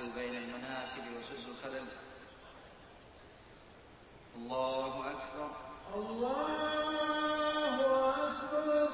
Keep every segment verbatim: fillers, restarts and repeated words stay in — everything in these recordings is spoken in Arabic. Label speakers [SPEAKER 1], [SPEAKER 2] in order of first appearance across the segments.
[SPEAKER 1] يحول بين المناكب وسز الخلل. الله أكبر
[SPEAKER 2] الله أكبر.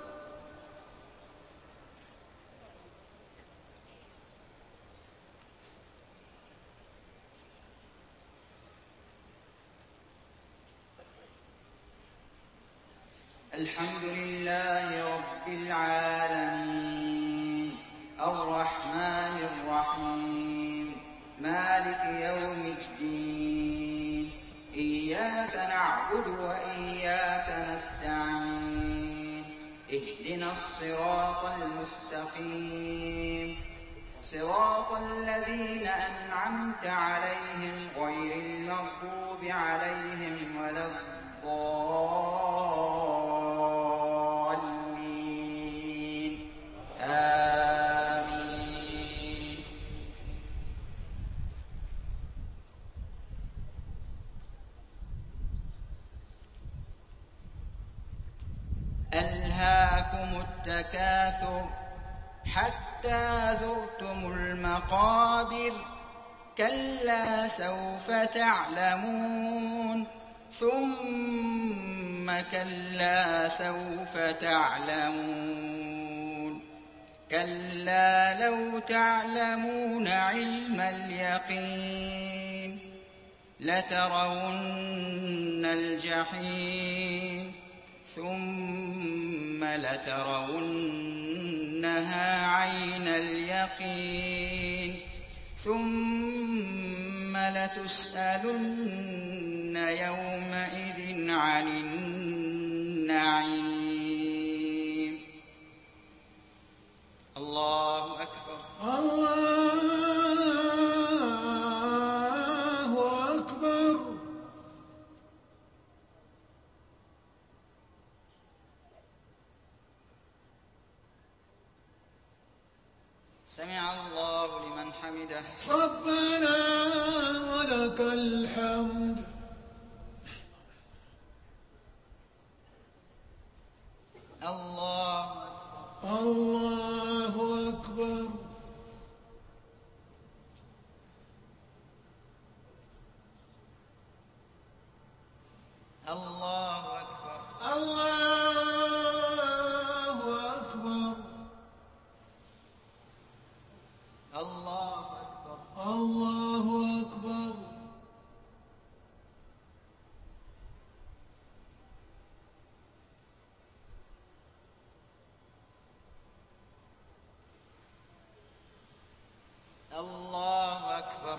[SPEAKER 1] الحمد لله رب العالمين الرحمن الرحيم مالك يوم الدين إياك نعبد وإياك نستعين اهدنا الصراط المستقيم صراط الذين أنعمت عليهم غير المغضوب عليهم ولا الضالين آمين. ألهاكم التكاثر حتى زرتم المقابر كلا سوف تعلمون ثم كلا سوف تعلمون كلا لو تعلمون علم اليقين لترون الجحيم ثم لترونها عين اليقين ثم لتسألن يومئذ عن النعيم. الله أكبر
[SPEAKER 2] الله أكبر.
[SPEAKER 1] سمع الله لمن حمده.
[SPEAKER 2] ربنا ولك الحمد.
[SPEAKER 1] الله
[SPEAKER 2] الله أكبر.
[SPEAKER 1] الله أكبر.
[SPEAKER 2] الله أكبر.
[SPEAKER 1] الله أكبر.
[SPEAKER 2] الله أكبر.
[SPEAKER 1] الله أكبر.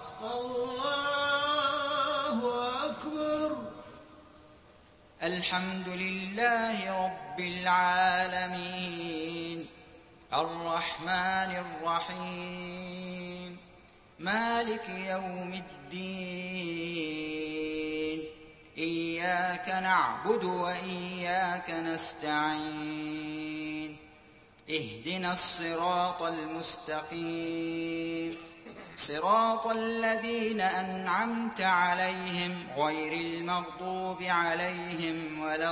[SPEAKER 2] الله أكبر.
[SPEAKER 1] الحمد لله رب العالمين الرحمن الرحيم مالك يوم الدين إياك نعبد وإياك نستعين اهدنا الصراط المستقيم صراط الذين أنعمت عليهم غير المغضوب عليهم ولا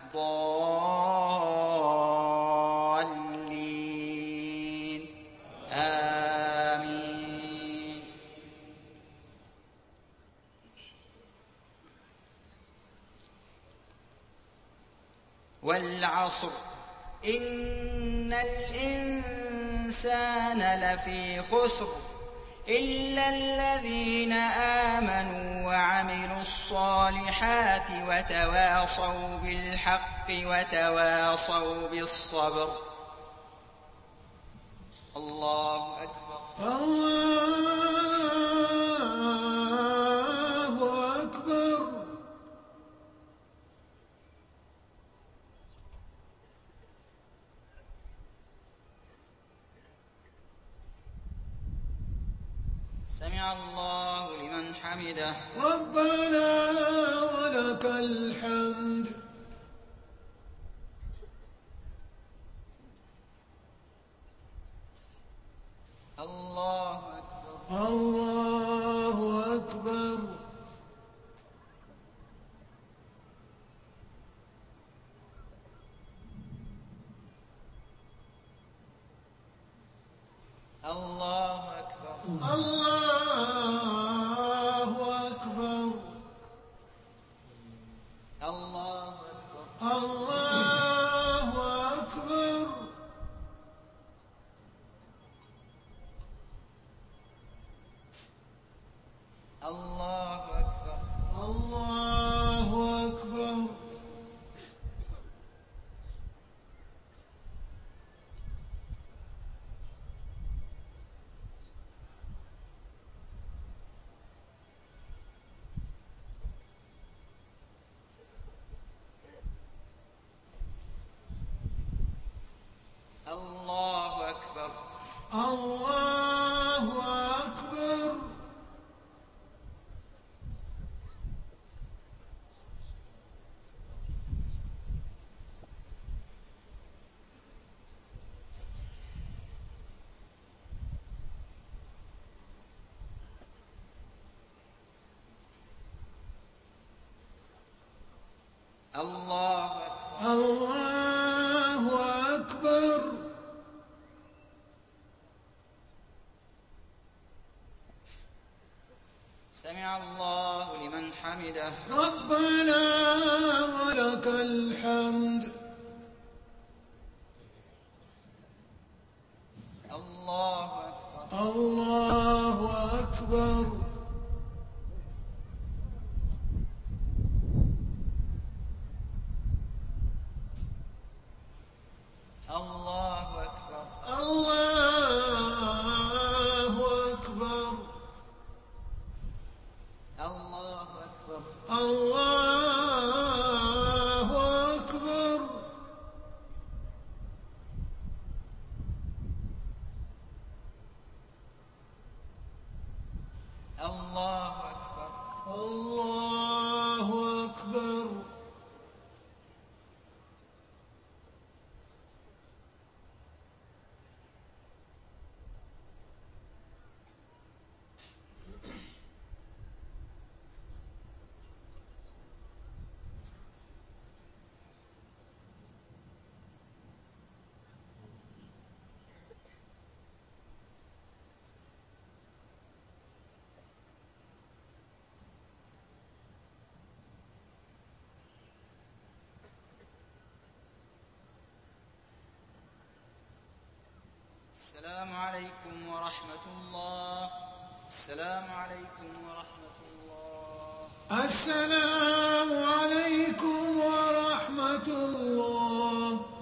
[SPEAKER 1] الضالين آمين. والعصر إن الإنسان لفي خسر إلا الذين آمنوا وعملوا الصالحات وتواصوا بالحق وتواصوا بالصبر. الله أكبر.
[SPEAKER 2] الله أكبر.
[SPEAKER 1] سمع الله لمن حمده.
[SPEAKER 2] ربنا ولك الحمد.
[SPEAKER 1] الله أكبر.
[SPEAKER 2] الله أكبر.
[SPEAKER 1] الله أكبر.
[SPEAKER 2] الله
[SPEAKER 1] سمع الله لمن حمده.
[SPEAKER 2] ربنا ولك الحمد.
[SPEAKER 1] الله أكبر.
[SPEAKER 2] الله أكبر.
[SPEAKER 1] الله أكبر.
[SPEAKER 2] الله أكبر.
[SPEAKER 1] الله أكبر.
[SPEAKER 2] الله أكبر.
[SPEAKER 1] الله أكبر.
[SPEAKER 2] الله أكبر.
[SPEAKER 1] السلام عليكم ورحمة الله. السلام عليكم ورحمة الله.
[SPEAKER 2] السلام عليكم ورحمة الله.